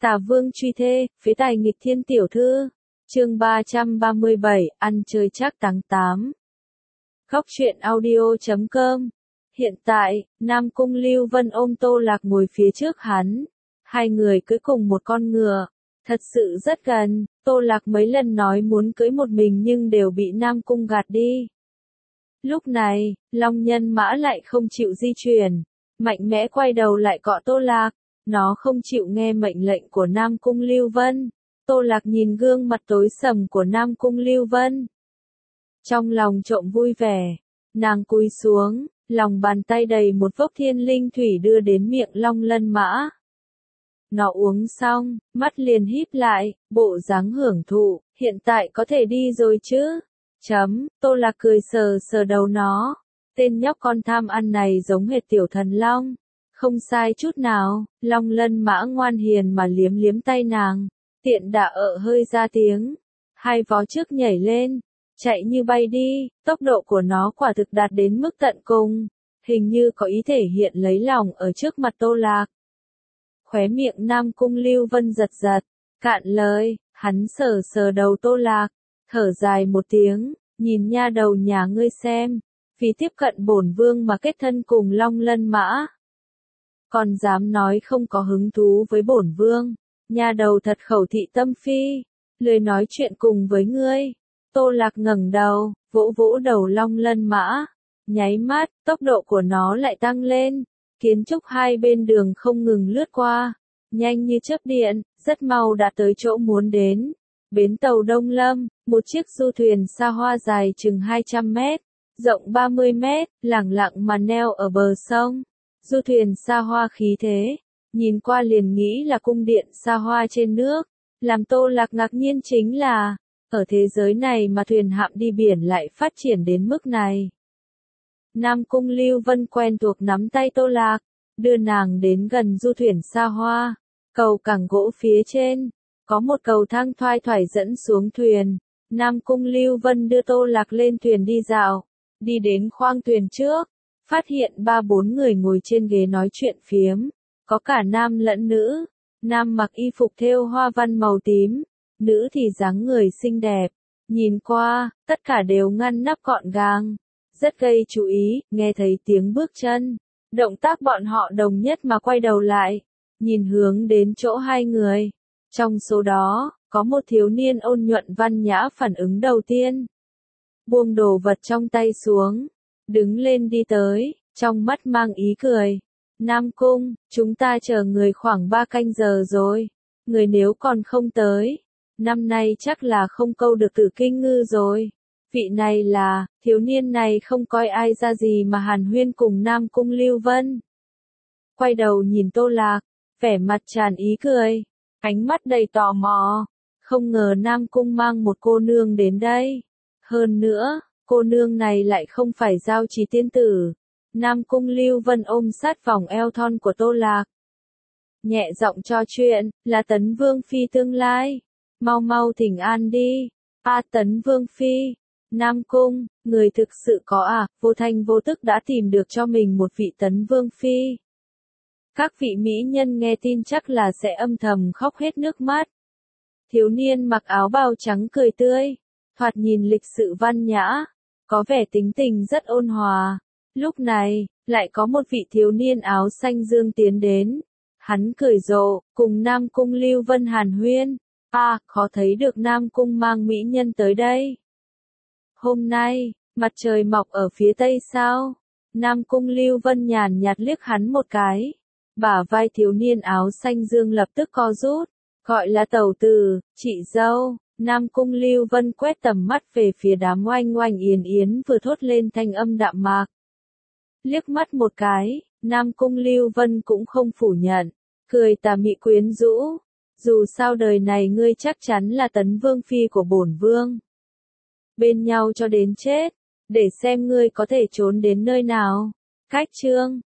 Tả Vương truy thê, phế tài nghịch thiên tiểu thư. Chương 337, ăn chơi chắc tháng 8. Góc truyện audio.com. Hiện tại, Nam Cung Lưu Vân ôm Tô Lạc ngồi phía trước hắn. Hai người cưỡi cùng một con ngựa. Thật sự rất gần, Tô Lạc mấy lần nói muốn cưỡi một mình nhưng đều bị Nam Cung gạt đi. Lúc này, Long Nhân Mã lại không chịu di chuyển. Mạnh mẽ quay đầu lại cọ Tô Lạc. Nó không chịu nghe mệnh lệnh của Nam Cung Lưu Vân. Tô Lạc nhìn gương mặt tối sầm của Nam Cung Lưu Vân. Trong lòng trộm vui vẻ, nàng cúi xuống, lòng bàn tay đầy một vốc thiên linh thủy đưa đến miệng Long Lân Mã. Nó uống xong, mắt liền híp lại, bộ dáng hưởng thụ, hiện tại có thể đi rồi chứ? Tô Lạc cười sờ sờ đầu nó. Tên nhóc con tham ăn này giống hệt tiểu thần long. Không sai chút nào, Long Lân Mã ngoan hiền mà liếm liếm tay nàng. Tiện đà hơi ra tiếng. Hai vó trước nhảy lên, chạy như bay đi, tốc độ của nó quả thực đạt đến mức tận cùng. Hình như có ý thể hiện lấy lòng ở trước mặt Tô Lạc. Khóe miệng Nam Cung Lưu Vân giật giật, cạn lời, hắn sờ sờ đầu Tô Lạc, thở dài một tiếng, nhìn nha đầu nhà ngươi xem, vì tiếp cận bổn vương mà kết thân cùng Long Lân Mã. Còn dám nói không có hứng thú với bổn vương, nha đầu thật khẩu thị tâm phi, lười nói chuyện cùng với ngươi. Tô Lạc ngẩng đầu, vỗ vỗ đầu Long Lân Mã, nháy mắt, tốc độ của nó lại tăng lên, kiến trúc hai bên đường không ngừng lướt qua, nhanh như chớp điện, rất mau đã tới chỗ muốn đến. Bến tàu Đông Lâm, một chiếc du thuyền xa hoa dài chừng 200 mét, rộng 30 mét, lẳng lặng mà neo ở bờ sông. Du thuyền xa hoa khí thế, nhìn qua liền nghĩ là cung điện xa hoa trên nước. Làm Tô Lạc ngạc nhiên chính là, ở thế giới này mà thuyền hạm đi biển lại phát triển đến mức này. Nam Cung Lưu Vân quen thuộc nắm tay Tô Lạc, đưa nàng đến gần du thuyền xa hoa. Cầu cảng gỗ phía trên, có một cầu thang thoai thoải dẫn xuống thuyền. Nam Cung Lưu Vân đưa Tô Lạc lên thuyền đi dạo, đi đến khoang thuyền trước, phát hiện 3-4 người ngồi trên ghế nói chuyện phiếm, có cả nam lẫn nữ. Nam mặc y phục thêu hoa văn màu tím, nữ thì dáng người xinh đẹp, nhìn qua, tất cả đều ngăn nắp gọn gàng, rất gây chú ý. Nghe thấy tiếng bước chân, động tác bọn họ đồng nhất mà quay đầu lại, nhìn hướng đến chỗ hai người. Trong số đó, có một thiếu niên ôn nhuận văn nhã phản ứng đầu tiên. Buông đồ vật trong tay xuống, đứng lên đi tới, trong mắt mang ý cười. Nam Cung, chúng ta chờ người khoảng 3 canh giờ rồi. Người nếu còn không tới, năm nay chắc là không câu được Tử Kinh Ngư rồi. Vị này là, thiếu niên này không coi ai ra gì mà hàn huyên cùng Nam Cung Lưu Vân. Quay đầu nhìn Tô Lạc, vẻ mặt tràn ý cười, ánh mắt đầy tò mò. Không ngờ Nam Cung mang một cô nương đến đây. Hơn nữa, cô nương này lại không phải Giao Trì tiên tử. Nam Cung Lưu Vân ôm sát vòng eo thon của Tô Lạc. Nhẹ giọng trò chuyện, là Tấn Vương Phi tương lai. Mau mau thỉnh an đi. Tấn Vương Phi. Nam Cung, người thực sự có vô thanh vô tức đã tìm được cho mình một vị Tấn Vương Phi. Các vị mỹ nhân nghe tin chắc là sẽ âm thầm khóc hết nước mắt. Thiếu niên mặc áo bào trắng cười tươi, thoạt nhìn lịch sự văn nhã, có vẻ tính tình rất ôn hòa. Lúc này, lại có một vị thiếu niên áo xanh dương tiến đến. Hắn cười rộ, cùng Nam Cung Lưu Vân hàn huyên. Khó thấy được Nam Cung mang mỹ nhân tới đây. Hôm nay, mặt trời mọc ở phía tây sao? Nam Cung Lưu Vân nhàn nhạt liếc hắn một cái. Bả vai thiếu niên áo xanh dương lập tức co rút. Gọi là tẩu tử, chị dâu. Nam Cung Lưu Vân quét tầm mắt về phía đám oanh oanh yến yến vừa thốt lên thanh âm đạm mạc. Liếc mắt một cái, Nam Cung Lưu Vân cũng không phủ nhận, cười tà mị quyến rũ. Dù sao đời này ngươi chắc chắn là Tấn Vương Phi của bổn vương. Bên nhau cho đến chết, để xem ngươi có thể trốn đến nơi nào. Cách chương